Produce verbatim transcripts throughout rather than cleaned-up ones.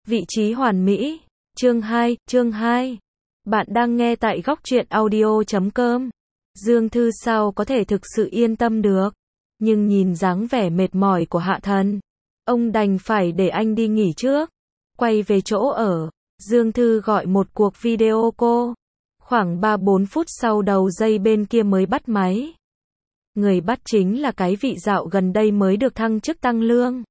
Vị trí hoàn mỹ. Chương hai, chương hai. Bạn đang nghe tại góc truyện audio chấm com. Dương Thư sao có thể thực sự yên tâm được. Nhưng nhìn dáng vẻ mệt mỏi của Hạ Thần, ông đành phải để anh đi nghỉ trước. Quay về chỗ ở, Dương Thư gọi một cuộc video call. Khoảng ba bốn phút sau đầu dây bên kia mới bắt máy. Người bắt chính là cái vị dạo gần đây mới được thăng chức tăng lương.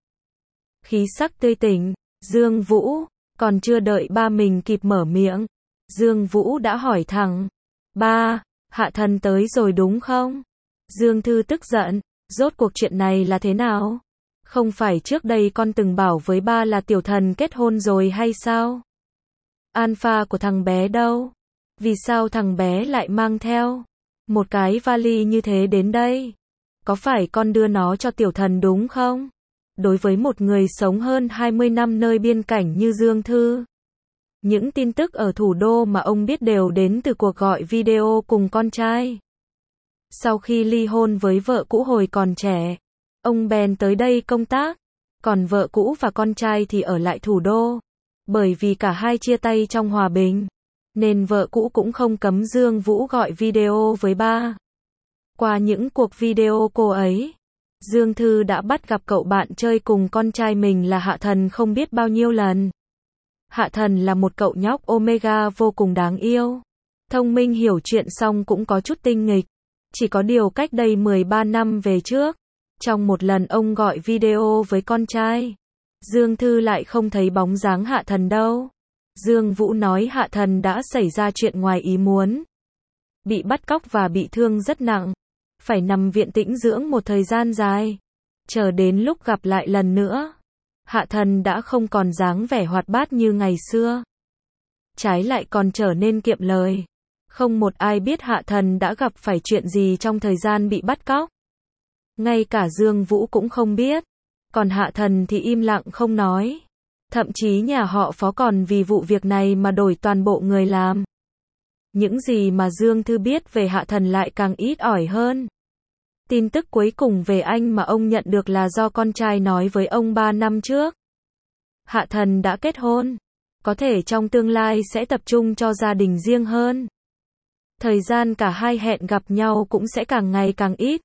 Khí sắc tươi tỉnh, Dương Vũ, còn chưa đợi ba mình kịp mở miệng. Dương Vũ đã hỏi thẳng, ba, Hạ Thần tới rồi đúng không? Dương Thư tức giận, rốt cuộc chuyện này là thế nào? Không phải trước đây con từng bảo với ba là tiểu thần kết hôn rồi hay sao? Alpha của thằng bé đâu? Vì sao thằng bé lại mang theo một cái vali như thế đến đây? Có phải con đưa nó cho tiểu thần đúng không? Đối với một người sống hơn hai mươi năm nơi biên cảnh như Dương Thư, những tin tức ở thủ đô mà ông biết đều đến từ cuộc gọi video cùng con trai. Sau khi ly hôn với vợ cũ hồi còn trẻ, ông bèn tới đây công tác, còn vợ cũ và con trai thì ở lại thủ đô. Bởi vì cả hai chia tay trong hòa bình, nên vợ cũ cũng không cấm Dương Vũ gọi video với ba. Qua những cuộc video cô ấy, Dương Thư đã bắt gặp cậu bạn chơi cùng con trai mình là Hạ Thần không biết bao nhiêu lần. Hạ Thần là một cậu nhóc Omega vô cùng đáng yêu. Thông minh hiểu chuyện xong cũng có chút tinh nghịch. Chỉ có điều cách đây mười ba năm về trước, trong một lần ông gọi video với con trai, Dương Thư lại không thấy bóng dáng Hạ Thần đâu. Dương Vũ nói Hạ Thần đã xảy ra chuyện ngoài ý muốn. Bị bắt cóc và bị thương rất nặng. Phải nằm viện tĩnh dưỡng một thời gian dài. Chờ đến lúc gặp lại lần nữa, Hạ Thần đã không còn dáng vẻ hoạt bát như ngày xưa. Trái lại còn trở nên kiệm lời. Không một ai biết Hạ Thần đã gặp phải chuyện gì trong thời gian bị bắt cóc. Ngay cả Dương Vũ cũng không biết. Còn Hạ Thần thì im lặng không nói. Thậm chí nhà họ Phó còn vì vụ việc này mà đổi toàn bộ người làm. Những gì mà Dương Thư biết về Hạ Thần lại càng ít ỏi hơn. Tin tức cuối cùng về anh mà ông nhận được là do con trai nói với ông ba năm trước. Hạ Thần đã kết hôn. Có thể trong tương lai sẽ tập trung cho gia đình riêng hơn. Thời gian cả hai hẹn gặp nhau cũng sẽ càng ngày càng ít.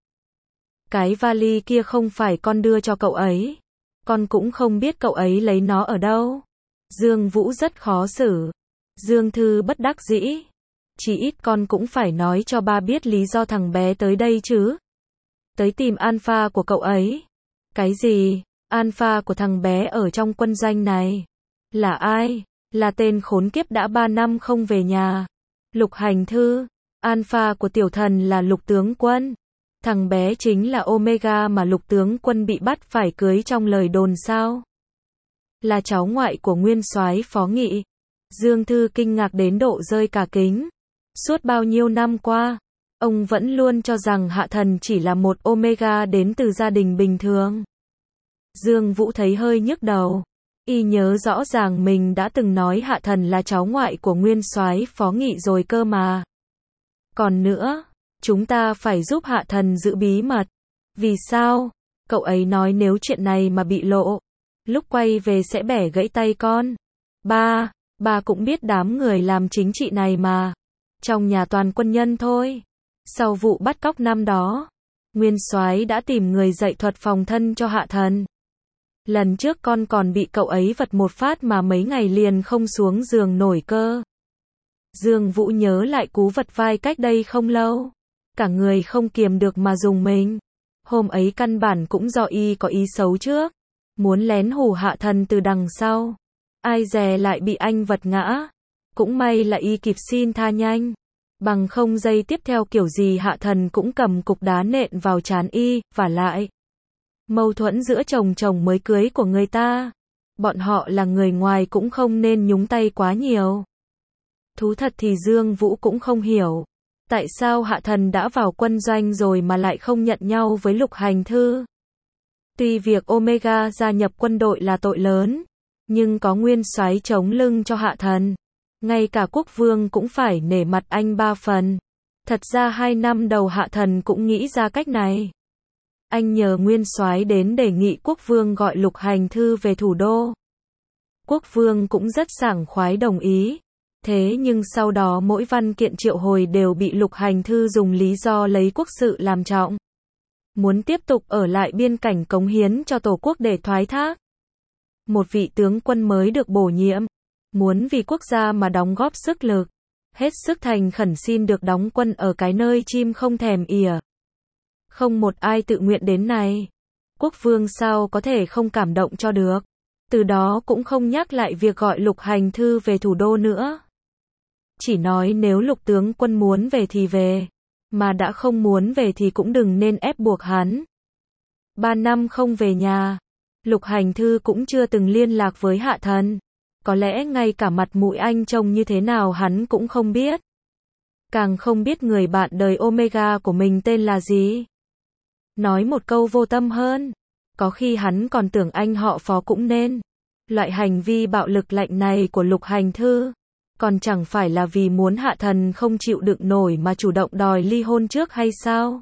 Cái vali kia không phải con đưa cho cậu ấy. Con cũng không biết cậu ấy lấy nó ở đâu. Dương Vũ rất khó xử. Dương Thư bất đắc dĩ. Chỉ ít con cũng phải nói cho ba biết lý do thằng bé tới đây chứ. Tới tìm alpha của cậu ấy. Cái gì? Alpha của thằng bé ở trong quân doanh này. Là ai? Là tên khốn kiếp đã ba năm không về nhà. Lục Hành Thư. Alpha của tiểu thần là Lục tướng quân. Thằng bé chính là Omega mà Lục tướng quân bị bắt phải cưới trong lời đồn sao? Là cháu ngoại của nguyên soái Phó Nghị. Dương Thư kinh ngạc đến độ rơi cả kính. Suốt bao nhiêu năm qua, ông vẫn luôn cho rằng Hạ Thần chỉ là một Omega đến từ gia đình bình thường. Dương Vũ thấy hơi nhức đầu. Y nhớ rõ ràng mình đã từng nói Hạ Thần là cháu ngoại của nguyên soái Phó Nghị rồi cơ mà. Còn nữa, chúng ta phải giúp Hạ Thần giữ bí mật. Vì sao? Cậu ấy nói nếu chuyện này mà bị lộ, lúc quay về sẽ bẻ gãy tay con. Ba, ba cũng biết đám người làm chính trị này mà. Trong nhà toàn quân nhân thôi. Sau vụ bắt cóc năm đó, nguyên soái đã tìm người dạy thuật phòng thân cho Hạ Thần. Lần trước con còn bị cậu ấy vật một phát mà mấy ngày liền không xuống giường nổi cơ. Dương Vũ nhớ lại cú vật vai cách đây không lâu. Cả người không kiềm được mà dùng mình. Hôm ấy căn bản cũng do y có ý xấu trước. Muốn lén hù Hạ Thần từ đằng sau. Ai dè lại bị anh vật ngã. Cũng may là y kịp xin tha nhanh. Bằng không giây tiếp theo kiểu gì Hạ Thần cũng cầm cục đá nện vào trán y, vả lại. Mâu thuẫn giữa chồng chồng mới cưới của người ta. Bọn họ là người ngoài cũng không nên nhúng tay quá nhiều. Thú thật thì Dương Vũ cũng không hiểu. Tại sao Hạ Thần đã vào quân doanh rồi mà lại không nhận nhau với Lục Hành Thư? Tuy việc Omega gia nhập quân đội là tội lớn, nhưng có nguyên soái chống lưng cho Hạ Thần. Ngay cả quốc vương cũng phải nể mặt anh ba phần. Thật ra hai năm đầu Hạ Thần cũng nghĩ ra cách này. Anh nhờ nguyên soái đến đề nghị quốc vương gọi Lục Hành Thư về thủ đô. Quốc vương cũng rất sảng khoái đồng ý. Thế nhưng sau đó mỗi văn kiện triệu hồi đều bị Lục Hành Thư dùng lý do lấy quốc sự làm trọng. Muốn tiếp tục ở lại biên cảnh cống hiến cho Tổ quốc để thoái thác. Một vị tướng quân mới được bổ nhiệm, muốn vì quốc gia mà đóng góp sức lực, hết sức thành khẩn xin được đóng quân ở cái nơi chim không thèm ỉa. Không một ai tự nguyện đến này. Quốc vương sao có thể không cảm động cho được. Từ đó cũng không nhắc lại việc gọi Lục Hành Thư về thủ đô nữa. Chỉ nói nếu Lục tướng quân muốn về thì về, mà đã không muốn về thì cũng đừng nên ép buộc hắn. Ba năm không về nhà, Lục Hành Thư cũng chưa từng liên lạc với Hạ Thần. Có lẽ ngay cả mặt mũi anh trông như thế nào hắn cũng không biết. Càng không biết người bạn đời Omega của mình tên là gì. Nói một câu vô tâm hơn, có khi hắn còn tưởng anh họ Phó cũng nên. Loại hành vi bạo lực lạnh này của Lục Hành Thư, còn chẳng phải là vì muốn Hạ Thần không chịu đựng nổi mà chủ động đòi ly hôn trước hay sao?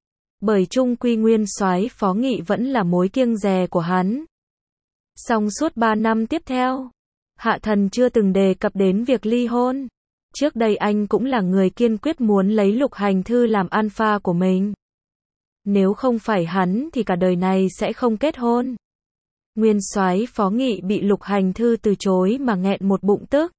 Bởi chung quy nguyên soái Phó Nghị vẫn là mối kiêng dè của hắn. Xong suốt ba năm tiếp theo, Hạ Thần chưa từng đề cập đến việc ly hôn. Trước đây anh cũng là người kiên quyết muốn lấy Lục Hành Thư làm alpha của mình. Nếu không phải hắn thì cả đời này sẽ không kết hôn. Nguyên soái Phó Nghị bị Lục Hành Thư từ chối mà nghẹn một bụng tức.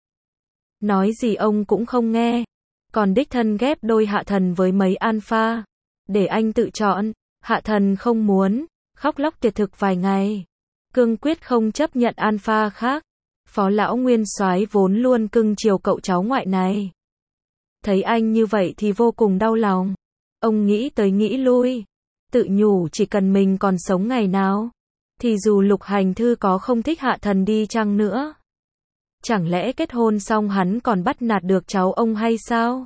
Nói gì ông cũng không nghe. Còn đích thân ghép đôi Hạ Thần với mấy alpha. Để anh tự chọn. Hạ Thần không muốn. Khóc lóc tuyệt thực vài ngày. Cương quyết không chấp nhận alpha khác. Phó lão nguyên soái vốn luôn cưng chiều cậu cháu ngoại này. Thấy anh như vậy thì vô cùng đau lòng. Ông nghĩ tới nghĩ lui. Tự nhủ chỉ cần mình còn sống ngày nào, thì dù Lục Hành Thư có không thích Hạ Thần đi chăng nữa, chẳng lẽ kết hôn xong hắn còn bắt nạt được cháu ông hay sao?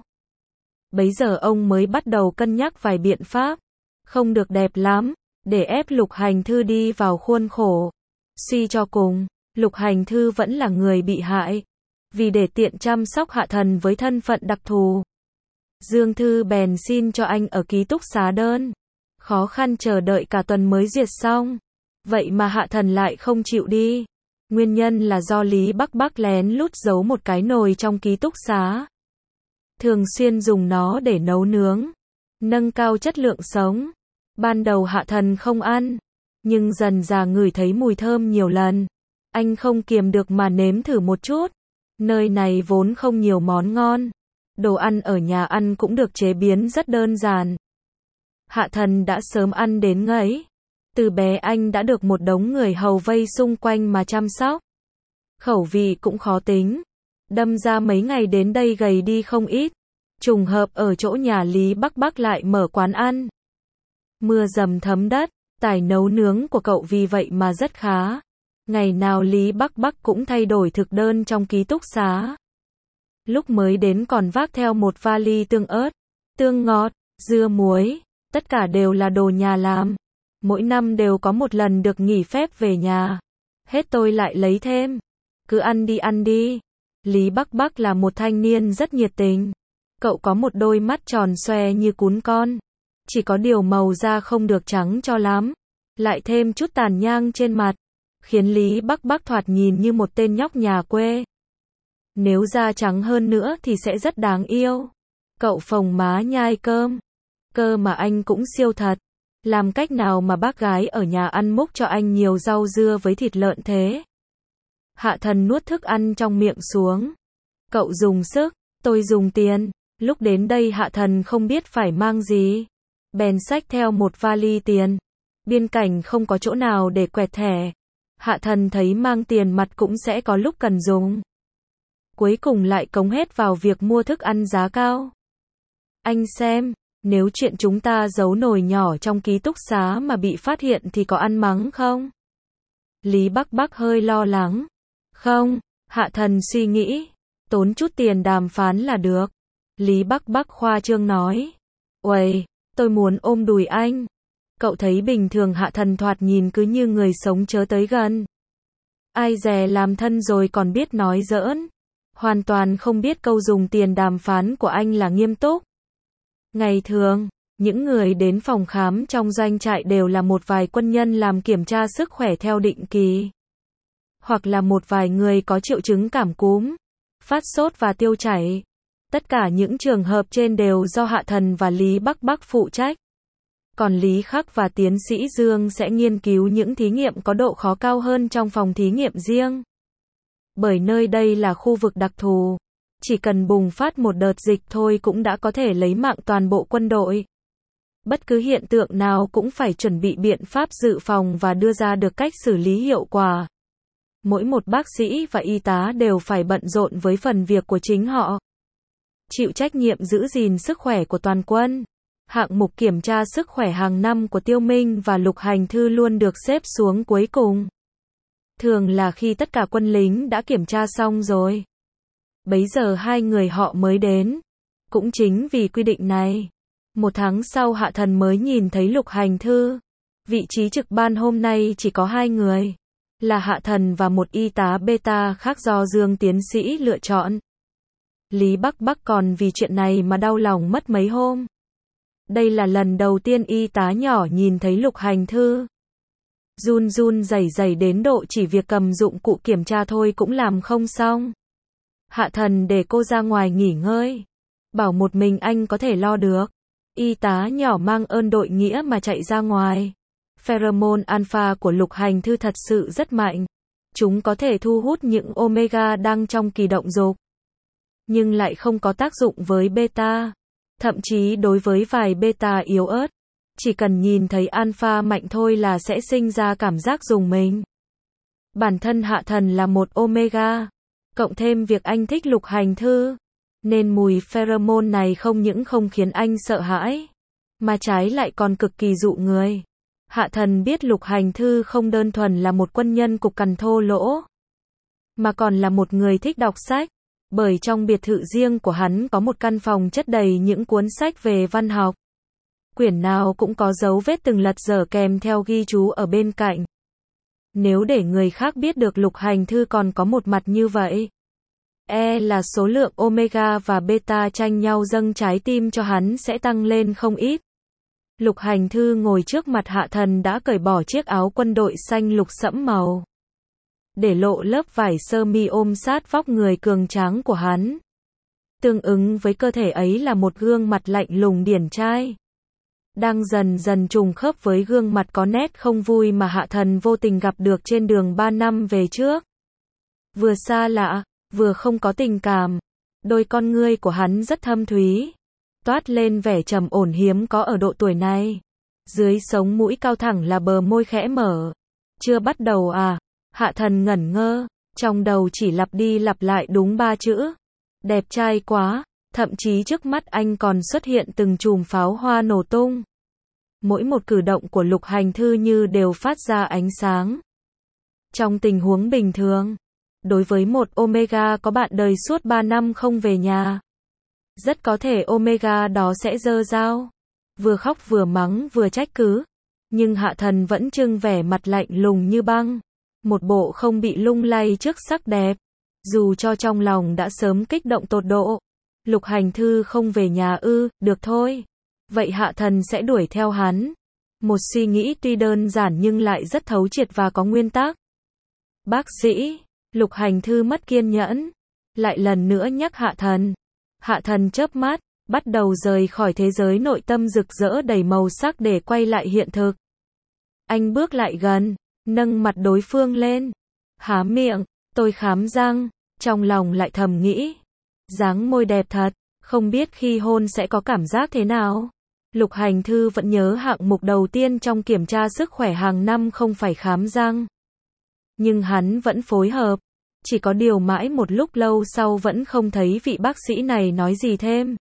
Bấy giờ ông mới bắt đầu cân nhắc vài biện pháp, không được đẹp lắm, để ép Lục Hành Thư đi vào khuôn khổ. Suy cho cùng, Lục Hành Thư vẫn là người bị hại, vì để tiện chăm sóc Hạ Thần với thân phận đặc thù. Dương Thư bèn xin cho anh ở ký túc xá đơn. Khó khăn chờ đợi cả tuần mới duyệt xong. Vậy mà Hạ Thần lại không chịu đi. Nguyên nhân là do Lý Bắc Bắc lén lút giấu một cái nồi trong ký túc xá. Thường xuyên dùng nó để nấu nướng, nâng cao chất lượng sống. Ban đầu Hạ Thần không ăn, nhưng dần dà ngửi thấy mùi thơm nhiều lần. Anh không kiềm được mà nếm thử một chút. Nơi này vốn không nhiều món ngon. Đồ ăn ở nhà ăn cũng được chế biến rất đơn giản. Hạ Thần đã sớm ăn đến ngấy. Từ bé anh đã được một đống người hầu vây xung quanh mà chăm sóc. Khẩu vị cũng khó tính. Đâm ra mấy ngày đến đây gầy đi không ít. Trùng hợp ở chỗ nhà Lý Bắc Bắc lại mở quán ăn. Mưa dầm thấm đất, tài nấu nướng của cậu vì vậy mà rất khá. Ngày nào Lý Bắc Bắc cũng thay đổi thực đơn trong ký túc xá. Lúc mới đến còn vác theo một vali tương ớt, tương ngọt, dưa muối. Tất cả đều là đồ nhà làm. Mỗi năm đều có một lần được nghỉ phép về nhà. Hết tôi lại lấy thêm. Cứ ăn đi ăn đi. Lý Bắc Bắc là một thanh niên rất nhiệt tình. Cậu có một đôi mắt tròn xoe như cún con. Chỉ có điều màu da không được trắng cho lắm. Lại thêm chút tàn nhang trên mặt. Khiến Lý Bắc Bắc thoạt nhìn như một tên nhóc nhà quê. Nếu da trắng hơn nữa thì sẽ rất đáng yêu. Cậu phồng má nhai cơm. Cơ mà anh cũng siêu thật. Làm cách nào mà bác gái ở nhà ăn múc cho anh nhiều rau dưa với thịt lợn thế? Hạ Thần nuốt thức ăn trong miệng xuống. Cậu dùng sức, tôi dùng tiền. Lúc đến đây Hạ Thần không biết phải mang gì. Bèn xách theo một vali tiền. Biên cảnh không có chỗ nào để quẹt thẻ. Hạ Thần thấy mang tiền mặt cũng sẽ có lúc cần dùng. Cuối cùng lại cống hết vào việc mua thức ăn giá cao. Anh xem. Nếu chuyện chúng ta giấu nồi nhỏ trong ký túc xá mà bị phát hiện thì có ăn mắng không? Lý Bắc Bắc hơi lo lắng. Không, Hạ Thần suy nghĩ. Tốn chút tiền đàm phán là được. Lý Bắc Bắc khoa trương nói. Uầy, tôi muốn ôm đùi anh. Cậu thấy bình thường Hạ Thần thoạt nhìn cứ như người sống chớ tới gần. Ai dè làm thân rồi còn biết nói giỡn. Hoàn toàn không biết câu dùng tiền đàm phán của anh là nghiêm túc. Ngày thường, những người đến phòng khám trong doanh trại đều là một vài quân nhân làm kiểm tra sức khỏe theo định kỳ. hoặc là một vài người có triệu chứng cảm cúm, phát sốt và tiêu chảy. Tất cả những trường hợp trên đều do Hạ Thần và Lý Bắc Bắc phụ trách. Còn Lý Khắc và tiến sĩ Dương sẽ nghiên cứu những thí nghiệm có độ khó cao hơn trong phòng thí nghiệm riêng. Bởi nơi đây là khu vực đặc thù, chỉ cần bùng phát một đợt dịch thôi cũng đã có thể lấy mạng toàn bộ quân đội. Bất cứ hiện tượng nào cũng phải chuẩn bị biện pháp dự phòng và đưa ra được cách xử lý hiệu quả. Mỗi một bác sĩ và y tá đều phải bận rộn với phần việc của chính họ. Chịu trách nhiệm giữ gìn sức khỏe của toàn quân. Hạng mục kiểm tra sức khỏe hàng năm của Tiêu Minh và Lục Hành Thư luôn được xếp xuống cuối cùng. Thường là khi tất cả quân lính đã kiểm tra xong rồi. Bấy giờ hai người họ mới đến. Cũng chính vì quy định này, một tháng sau Hạ Thần mới nhìn thấy Lục Hành Thư. Vị trí trực ban hôm nay chỉ có hai người, là Hạ Thần và một y tá beta khác do Dương tiến sĩ lựa chọn. Lý Bắc Bắc còn vì chuyện này mà đau lòng mất mấy hôm. Đây là lần đầu tiên y tá nhỏ nhìn thấy Lục Hành Thư. Run run rẩy rẩy đến độ chỉ việc cầm dụng cụ kiểm tra thôi cũng làm không xong. Hạ Thần để cô ra ngoài nghỉ ngơi. Bảo một mình anh có thể lo được. Y tá nhỏ mang ơn đội nghĩa mà chạy ra ngoài. Pheromone alpha của Lục Hành Thư thật sự rất mạnh. Chúng có thể thu hút những omega đang trong kỳ động dục. Nhưng lại không có tác dụng với beta. Thậm chí đối với vài beta yếu ớt, chỉ cần nhìn thấy alpha mạnh thôi là sẽ sinh ra cảm giác rùng mình. Bản thân Hạ Thần là một omega, cộng thêm việc anh thích Lục Hành Thư, nên mùi pheromone này không những không khiến anh sợ hãi, mà trái lại còn cực kỳ dụ người. Hạ Thần biết Lục Hành Thư không đơn thuần là một quân nhân cục cằn thô lỗ, mà còn là một người thích đọc sách. Bởi trong biệt thự riêng của hắn có một căn phòng chất đầy những cuốn sách về văn học. Quyển nào cũng có dấu vết từng lật dở kèm theo ghi chú ở bên cạnh. Nếu để người khác biết được Lục Hành Thư còn có một mặt như vậy, e là số lượng omega và beta tranh nhau dâng trái tim cho hắn sẽ tăng lên không ít. Lục Hành Thư ngồi trước mặt Hạ Thần đã cởi bỏ chiếc áo quân đội xanh lục sẫm màu, để lộ lớp vải sơ mi ôm sát vóc người cường tráng của hắn. Tương ứng với cơ thể ấy là một gương mặt lạnh lùng điển trai, đang dần dần trùng khớp với gương mặt có nét không vui mà Hạ Thần vô tình gặp được trên đường ba năm về trước. Vừa xa lạ, vừa không có tình cảm. Đôi con ngươi của hắn rất thâm thúy, toát lên vẻ trầm ổn hiếm có ở độ tuổi này. Dưới sống mũi cao thẳng là bờ môi khẽ mở. Chưa bắt đầu à? Hạ Thần ngẩn ngơ, trong đầu chỉ lặp đi lặp lại đúng ba chữ. Đẹp trai quá, thậm chí trước mắt anh còn xuất hiện từng chùm pháo hoa nổ tung. Mỗi một cử động của Lục Hành Thư như đều phát ra ánh sáng. Trong tình huống bình thường, đối với một omega có bạn đời suốt ba năm không về nhà, rất có thể omega đó sẽ giơ dao, vừa khóc vừa mắng vừa trách cứ. Nhưng Hạ Thần vẫn trưng vẻ mặt lạnh lùng như băng. Một bộ không bị lung lay trước sắc đẹp, dù cho trong lòng đã sớm kích động tột độ. Lục Hành Thư không về nhà ư, được thôi. Vậy Hạ Thần sẽ đuổi theo hắn. Một suy nghĩ tuy đơn giản nhưng lại rất thấu triệt và có nguyên tắc. Bác sĩ, Lục Hành Thư mất kiên nhẫn, lại lần nữa nhắc Hạ Thần. Hạ Thần chớp mắt, bắt đầu rời khỏi thế giới nội tâm rực rỡ đầy màu sắc để quay lại hiện thực. Anh bước lại gần, nâng mặt đối phương lên, há miệng, tôi khám răng, trong lòng lại thầm nghĩ, dáng môi đẹp thật, không biết khi hôn sẽ có cảm giác thế nào. Lục Hành Thư vẫn nhớ hạng mục đầu tiên trong kiểm tra sức khỏe hàng năm không phải khám răng. Nhưng hắn vẫn phối hợp, chỉ có điều mãi một lúc lâu sau vẫn không thấy vị bác sĩ này nói gì thêm.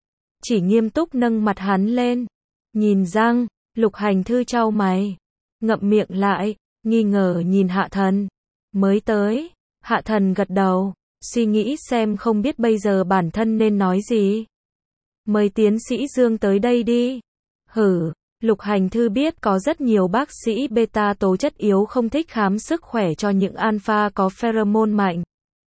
Chỉ nghiêm túc nâng mặt hắn lên, nhìn răng. Lục Hành Thư chau mày, ngậm miệng lại, nghi ngờ nhìn Hạ Thần. Mới tới. Hạ Thần gật đầu, suy nghĩ xem không biết bây giờ bản thân nên nói gì. Mời tiến sĩ Dương tới đây đi. Hử, Lục Hành Thư biết có rất nhiều bác sĩ beta tố chất yếu không thích khám sức khỏe cho những alpha có pheromone mạnh.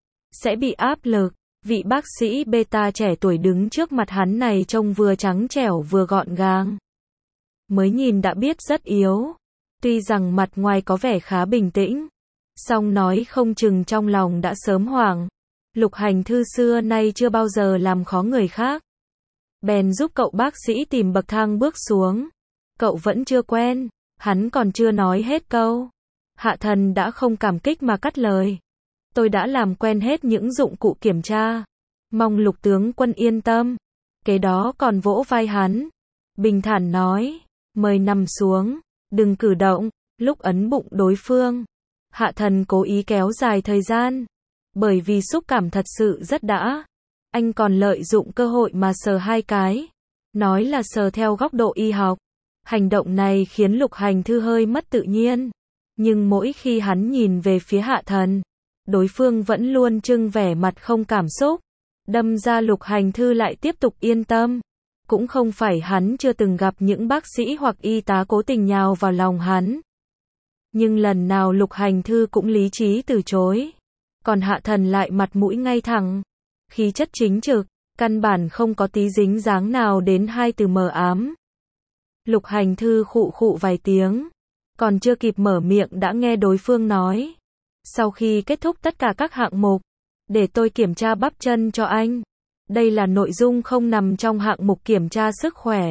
Sẽ bị áp lực. Vị bác sĩ beta trẻ tuổi đứng trước mặt hắn này trông vừa trắng trẻo vừa gọn gàng. Mới nhìn đã biết rất yếu. Tuy rằng mặt ngoài có vẻ khá bình tĩnh, Xong nói không chừng trong lòng đã sớm hoảng. Lục Hành Thư xưa nay chưa bao giờ làm khó người khác. Bèn giúp cậu bác sĩ tìm bậc thang bước xuống. Cậu vẫn chưa quen, hắn còn chưa nói hết câu. Hạ Thần đã không cảm kích mà cắt lời. Tôi đã làm quen hết những dụng cụ kiểm tra. Mong Lục tướng quân yên tâm. Kế đó còn vỗ vai hắn. Bình thản nói, mời nằm xuống, đừng cử động. Lúc ấn bụng đối phương, Hạ Thần cố ý kéo dài thời gian. Bởi vì xúc cảm thật sự rất đã. Anh còn lợi dụng cơ hội mà sờ hai cái. Nói là sờ theo góc độ y học. Hành động này khiến Lục Hành Thư hơi mất tự nhiên. Nhưng mỗi khi hắn nhìn về phía Hạ Thần, đối phương vẫn luôn trưng vẻ mặt không cảm xúc. Đâm ra Lục Hành Thư lại tiếp tục yên tâm. Cũng không phải hắn chưa từng gặp những bác sĩ hoặc y tá cố tình nhào vào lòng hắn. Nhưng lần nào Lục Hành Thư cũng lý trí từ chối. Còn Hạ Thần lại mặt mũi ngay thẳng. Khí chất chính trực, căn bản không có tí dính dáng nào đến hai từ mờ ám. Lục Hành Thư khụ khụ vài tiếng. Còn chưa kịp mở miệng đã nghe đối phương nói. Sau khi kết thúc tất cả các hạng mục, để tôi kiểm tra bắp chân cho anh. Đây là nội dung không nằm trong hạng mục kiểm tra sức khỏe.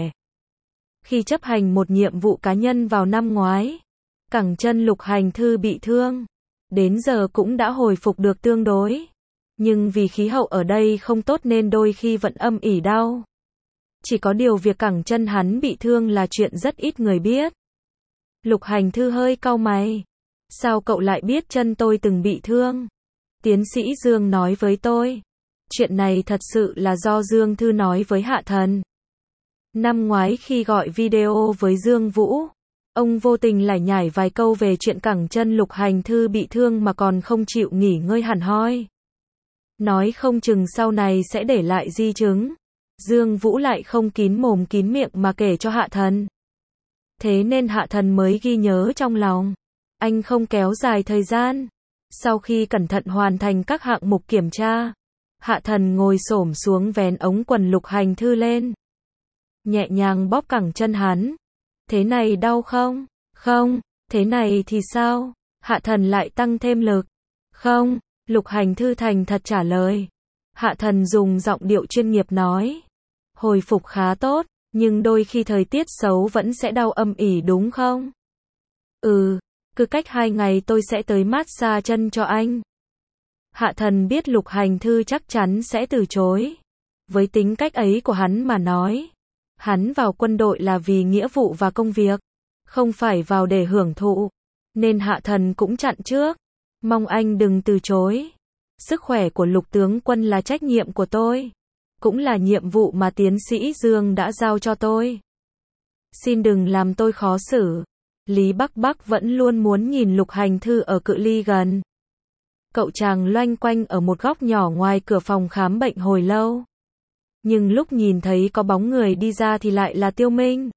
Khi chấp hành một nhiệm vụ cá nhân vào năm ngoái, cẳng chân Lục Hành Thư bị thương. Đến giờ cũng đã hồi phục được tương đối. Nhưng vì khí hậu ở đây không tốt nên đôi khi vẫn âm ỉ đau. Chỉ có điều việc cẳng chân hắn bị thương là chuyện rất ít người biết. Lục Hành Thư hơi cau mày. Sao cậu lại biết chân tôi từng bị thương? Tiến sĩ Dương nói với tôi. Chuyện này thật sự là do Dương Thư nói với Hạ Thần. Năm ngoái khi gọi video với Dương Vũ, ông vô tình lải nhải vài câu về chuyện cẳng chân Lục Hành Thư bị thương mà còn không chịu nghỉ ngơi hẳn hoi. Nói không chừng sau này sẽ để lại di chứng. Dương Vũ lại không kín mồm kín miệng mà kể cho Hạ Thần. Thế nên Hạ Thần mới ghi nhớ trong lòng. Anh không kéo dài thời gian. Sau khi cẩn thận hoàn thành các hạng mục kiểm tra, Hạ Thần ngồi xổm xuống vén ống quần Lục Hành Thư lên. Nhẹ nhàng bóp cẳng chân hắn. Thế này đau không? Không. Thế này thì sao? Hạ Thần lại tăng thêm lực. Không. Lục Hành Thư thành thật trả lời. Hạ Thần dùng giọng điệu chuyên nghiệp nói. Hồi phục khá tốt, nhưng đôi khi thời tiết xấu vẫn sẽ đau âm ỉ đúng không? Ừ, cứ cách hai ngày tôi sẽ tới massage chân cho anh. Hạ Thần biết Lục Hành Thư chắc chắn sẽ từ chối. Với tính cách ấy của hắn mà nói, hắn vào quân đội là vì nghĩa vụ và công việc, không phải vào để hưởng thụ. Nên Hạ Thần cũng chặn trước. Mong anh đừng từ chối. Sức khỏe của Lục tướng quân là trách nhiệm của tôi. Cũng là nhiệm vụ mà tiến sĩ Dương đã giao cho tôi. Xin đừng làm tôi khó xử. Lý Bắc Bắc vẫn luôn muốn nhìn Lục Hành Thư ở cự ly gần. Cậu chàng loanh quanh ở một góc nhỏ ngoài cửa phòng khám bệnh hồi lâu. Nhưng lúc nhìn thấy có bóng người đi ra thì lại là Tiêu Minh.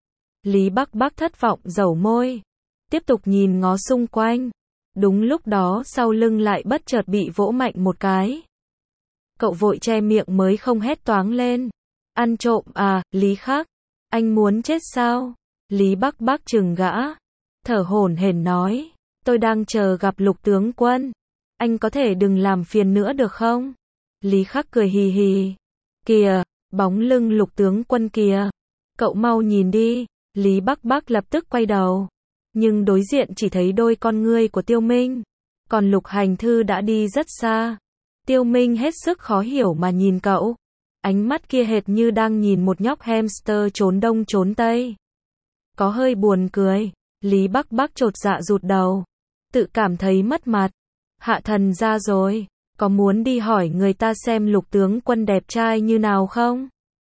Lý Bắc Bắc thất vọng dẩu môi. Tiếp tục nhìn ngó xung quanh. Đúng lúc đó sau lưng lại bất chợt bị vỗ mạnh một cái. Cậu vội che miệng mới không hét toáng lên. Ăn trộm à, Lý Khắc. Anh muốn chết sao? Lý Bắc Bắc trừng gã. Thở hổn hển nói. Tôi đang chờ gặp Lục tướng quân. Anh có thể đừng làm phiền nữa được không? Lý Khắc cười hì hì. Kìa, bóng lưng Lục tướng quân kìa. Cậu mau nhìn đi. Lý Bắc Bắc lập tức quay đầu. Nhưng đối diện chỉ thấy đôi con ngươi của Tiêu Minh. Còn Lục Hành Thư đã đi rất xa. Tiêu Minh hết sức khó hiểu mà nhìn cậu. Ánh mắt kia hệt như đang nhìn một nhóc hamster trốn đông trốn tây. Có hơi buồn cười. Lý Bắc Bắc chột dạ rụt đầu. Tự cảm thấy mất mặt. Hạ Thần ra rồi. Có muốn đi hỏi người ta xem Lục tướng quân đẹp trai như nào không?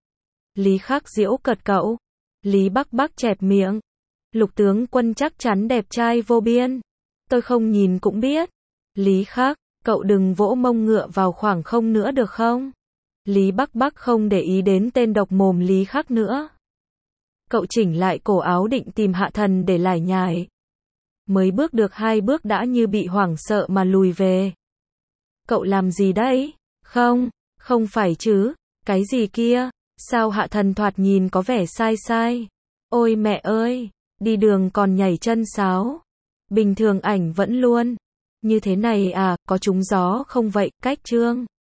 Lý Khắc giễu cợt cậu. Lý Bắc Bắc chẹp miệng. Lục tướng quân chắc chắn đẹp trai vô biên. Tôi không nhìn cũng biết. Lý Khắc, cậu đừng vỗ mông ngựa vào khoảng không nữa được không? Lý Bắc Bắc không để ý đến tên độc mồm Lý Khắc nữa. Cậu chỉnh lại cổ áo định tìm Hạ Thần để lải nhải. Mới bước được hai bước đã như bị hoảng sợ mà lùi về. Cậu làm gì đấy? Không, không phải chứ. Cái gì kia? Sao Hạ Thần thoạt nhìn có vẻ sai sai? Ôi mẹ ơi! Đi đường còn nhảy chân sáo. Bình thường ảnh vẫn luôn. Như thế này à, có trúng gió không vậy, cách trương?